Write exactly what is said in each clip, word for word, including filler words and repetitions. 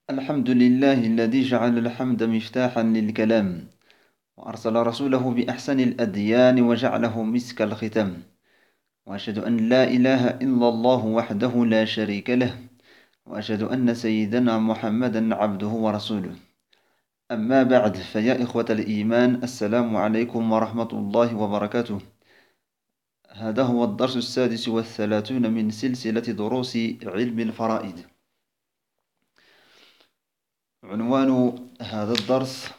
الحمد لله الذي جعل الحمد مفتاحا للكلام، وأرسل رسوله بأحسن الأديان وجعله مسك الختام. وأشهد أن لا إله إلا الله وحده لا شريك له، وأشهد أن سيدنا محمدا عبده ورسوله. أما بعد، فيا إخوة الإيمان، السلام عليكم ورحمة الله وبركاته. هذا هو الدرس السادس والثلاثون من سلسلة دروس علم الفرائض. عنوان هذا الدرس: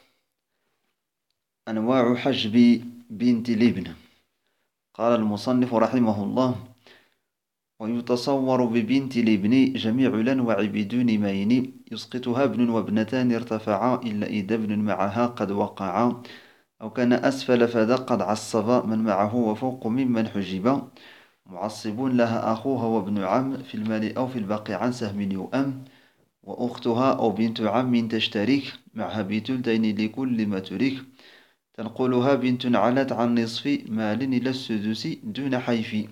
أنواع حجب بنت الابن. قال المصنف رحمه الله: ويتصور ببنت الابن جميع الأنواع بدون مين يسقطها ابن وابنتان ارتفعا إلا إذا ابن معها قد وقعا، أو كان أسفل فذا قد عصب من معه وفوق ممن حجب، معصب لها أخوها وابن عم في المال أو في الباقي عن سهم يؤم، وأختها أو بنت عم تشترك معها بثلثين لكل ما ترك، تنقلها بنت علت عن نصف مال إلى السدس دون حيف.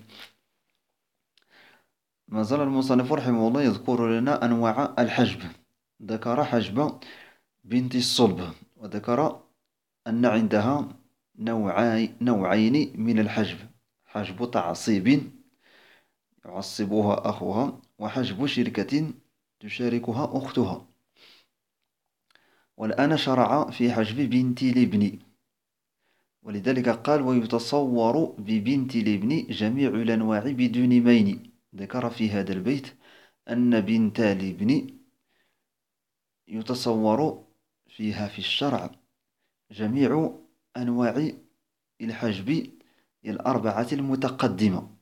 ما زال المصنف رحمه الله يذكر لنا أنواع الحجب. ذكر حجب بنت الصلب، وذكر أن عندها نوعي نوعين من الحجب: حجب تعصيب يعصبها أخوها، وحجب شركة تشاركها أختها. والآن شرع في حجب بنت الابن، ولذلك قال: ويتصور ببنت الابن جميع الأنواع بدون مين. ذكر في هذا البيت أن بنت الابن يتصور فيها في الشرع جميع أنواع الحجب الأربعة المتقدمة،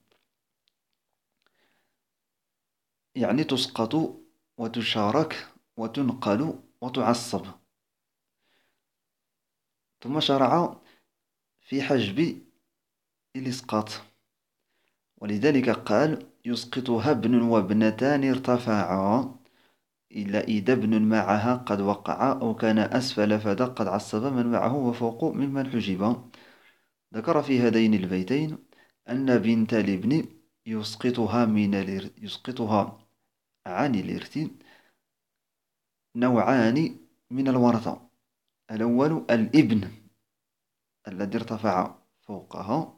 يعني تسقط وتشارك وتنقل وتعصب. ثم شرع في حجب الإسقاط، ولذلك قال: يسقطها ابن وابنتان ارتفعا إلا إذا ابن معها قد وقع، أو كان أسفل فذا قد عصب من معه وفوق ممن حجب. ذكر في هذين البيتين أن بنت الابن يسقطها من الإر... يسقطها عن الإرث نوعان من الورثة: الأول الابن الذي ارتفع فوقها،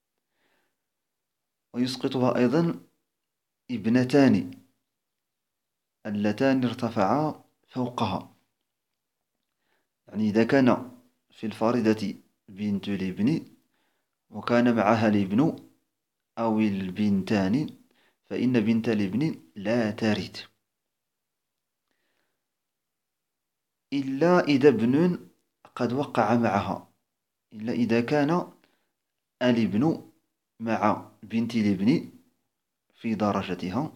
ويسقطها أيضا ابنتان اللتان ارتفعا فوقها. يعني إذا كان في الفارضة بنت الابن وكان معها الابن أو البنتان، فإن بنت الابن لا ترث إلا إذا ابن قد وقع معها، إلا إذا كان الابن مع بنت الابن في درجتها،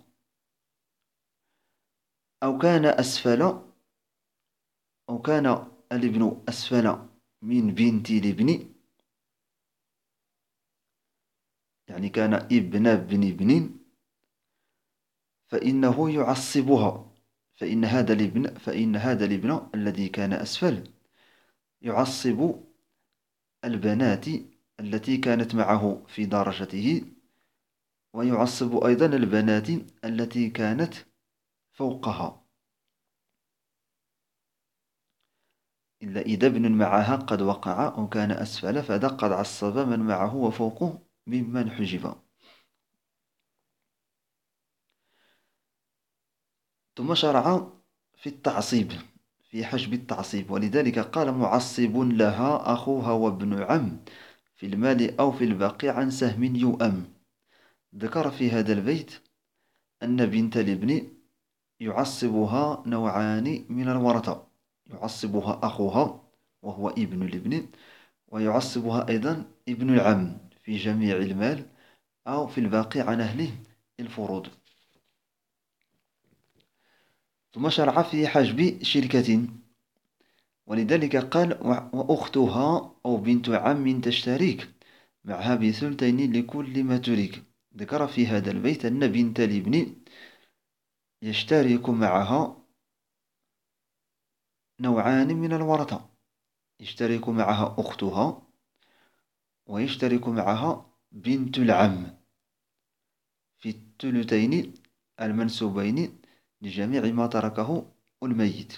أو كان أسفل أو كان الابن أسفل من بنت الابن، يعني كان ابن ابن ابن، فإنه يعصبها. فإن هذا الابن فإن هذا الابن الذي كان أسفل يعصب البنات التي كانت معه في درجته، ويعصب أيضا البنات التي كانت فوقها، إلا إذا ابن معها قد وقع أو كان أسفل فذا قد عصب من معه وفوقه ممن حجب. ثم شرع في التعصيب، في حجب التعصيب، ولذلك قال: معصب لها أخوها وابن عم في المال أو في الباقي عن سهم يؤم. ذكر في هذا البيت أن بنت الابن يعصبها نوعان من الورثة: يعصبها أخوها وهو ابن الابن، ويعصبها أيضا ابن العم في جميع المال أو في الباقي عن أهله الفروض. ثم شرع في حجب شركة، ولذلك قال: وأختها أو بنت عم تشترك معها بثلثين لكل ما ترك. ذكر في هذا البيت أن بنت الابن يشترك معها نوعان من الورثة: يشترك معها أختها، ويشترك معها بنت العم في الثلثين المنسوبين لجميع ما تركه الميت.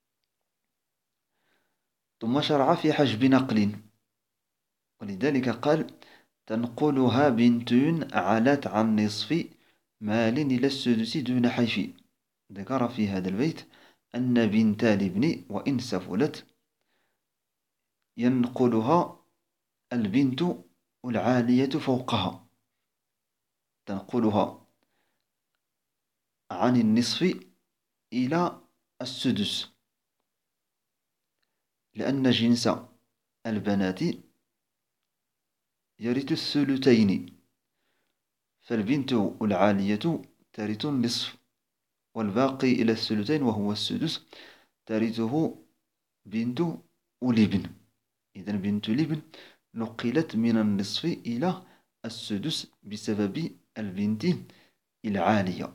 ثم شرع في حجب نقل، ولذلك قال: تنقلها بنت علت عن نصف مال إلى السدس دون حيف. ذكر في هذا البيت أن بنت الابن وإن سفلت ينقلها البنت العالية فوقها، تنقلها عن النصف إلى السدس، لأن جنس البنات يرث الثلثين، فالبنت العالية ترث النصف، والباقي إلى الثلثين وهو السدس ترثه بنت الابن. إذن بنت الابن نقلت من النصف إلى السدس بسبب البنت العالية.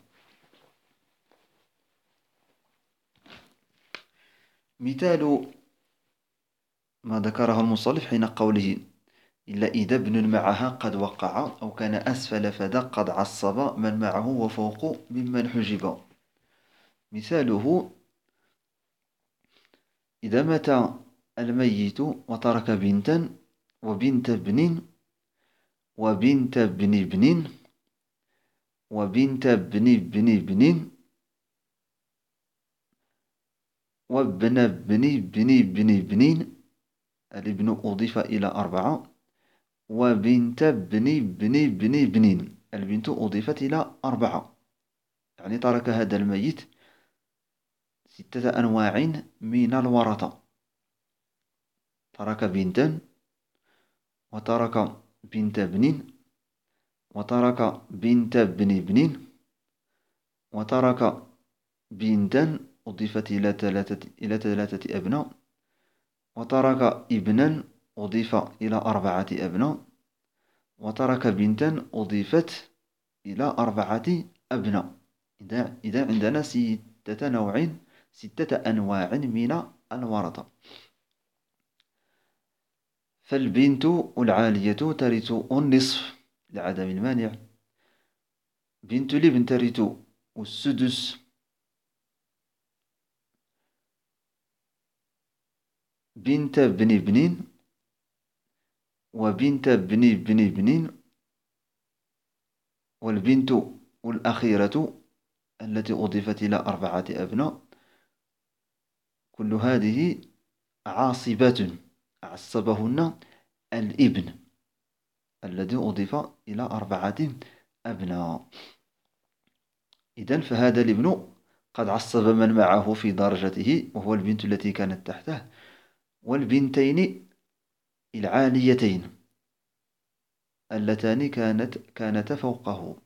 مثال ما ذكره المصنف حين قوله: إلا إذا ابن معها قد وقع أو كان أسفل فذا قد عصب من معه وفوق ممن حجب. مثاله: إذا مات الميت وترك بنتا وبنت ابن وبنت ابن ابن وبنت ابن ابن ابن وابن ابن ابن ابن ابن، الابن أضيف إلى أربعة، وبنت ابن ابن ابن ابن، البنت أضيفت إلى أربعة. يعني ترك هذا الميت ستة أنواع من الورثة: ترك بنتا، وترك بنت ابن، وترك بنت ابن ابن، وترك بنتا أضيفت إلى ثلاثة إلى ثلاثة أبناء، وترك ابنا أضيف إلى أربعة أبناء، وترك بنتا أضيفت إلى أربعة أبناء. إذا عندنا ستة نوع ستة أنواع من الورثة. فالبنت العالية ترث النصف لعدم المانع، بنت الابن ترث السدس، بنت ابن ابن وبنت ابن ابن ابن، والبنت الأخيرة التي أضيفت إلى أربعة أبناء، كل هذه عاصبات عصبهن الابن الذي أضيف إلى أربعة أبناء. إذن فهذا الابن قد عصب من معه في درجته وهو البنت التي كانت تحته، والبنتين العاليتين اللتان كانت كانتا فوقه.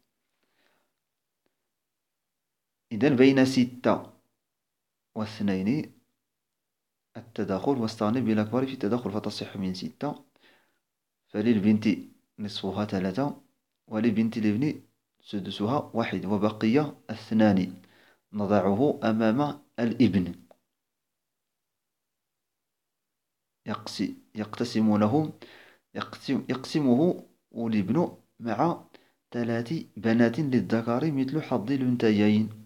إذن بين ستة واثنين التداخل، واستغني بالأكبر في التداخل فتصح من ستة، فللبنت نصفها ثلاثة، ولبنت الابن سدسها واحد، وبقي اثنان نضعه أمام الابن يقتسمونه يقسم يقسمه الابن مع ثلاث بنات للذكر مثل حظ الأنثيين.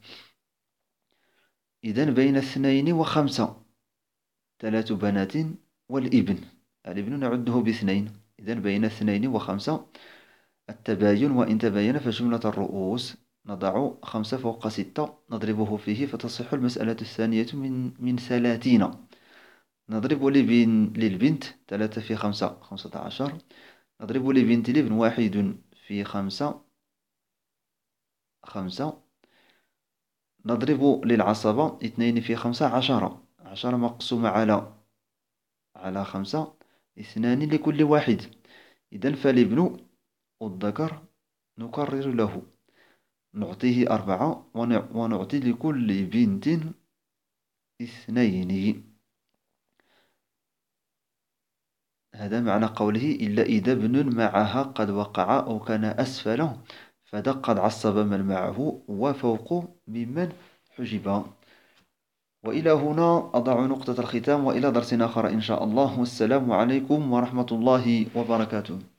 إذن بين اثنين وخمسة ثلاث بنات والابن، الابن نعده باثنين. إذن بين اثنين وخمسة التباين، وإن تباين فجملة الرؤوس نضع خمسة فوق ستة نضربه فيه فتصح المسألة الثانية من من ثلاثين. نضرب للبنت ثلاثة في خمسة خمسة عشر، نضرب لبنت الابن واحد في خمسة خمسة، نضرب للعصبة اثنين في خمسة عشرة، عشرة مقسومة على على خمسة، اثنان لكل واحد. إذن فالابن الذكر نكرر له نعطيه أربعة ونعطي لكل بنت اثنين. هذا معنى قوله: إلا إذا ابن معها قد وقع أو كان أسفل فذا قد عصب من معه وفوق ممن حجب. وإلى هنا أضع نقطة الختام، وإلى درس آخر إن شاء الله، والسلام عليكم ورحمة الله وبركاته.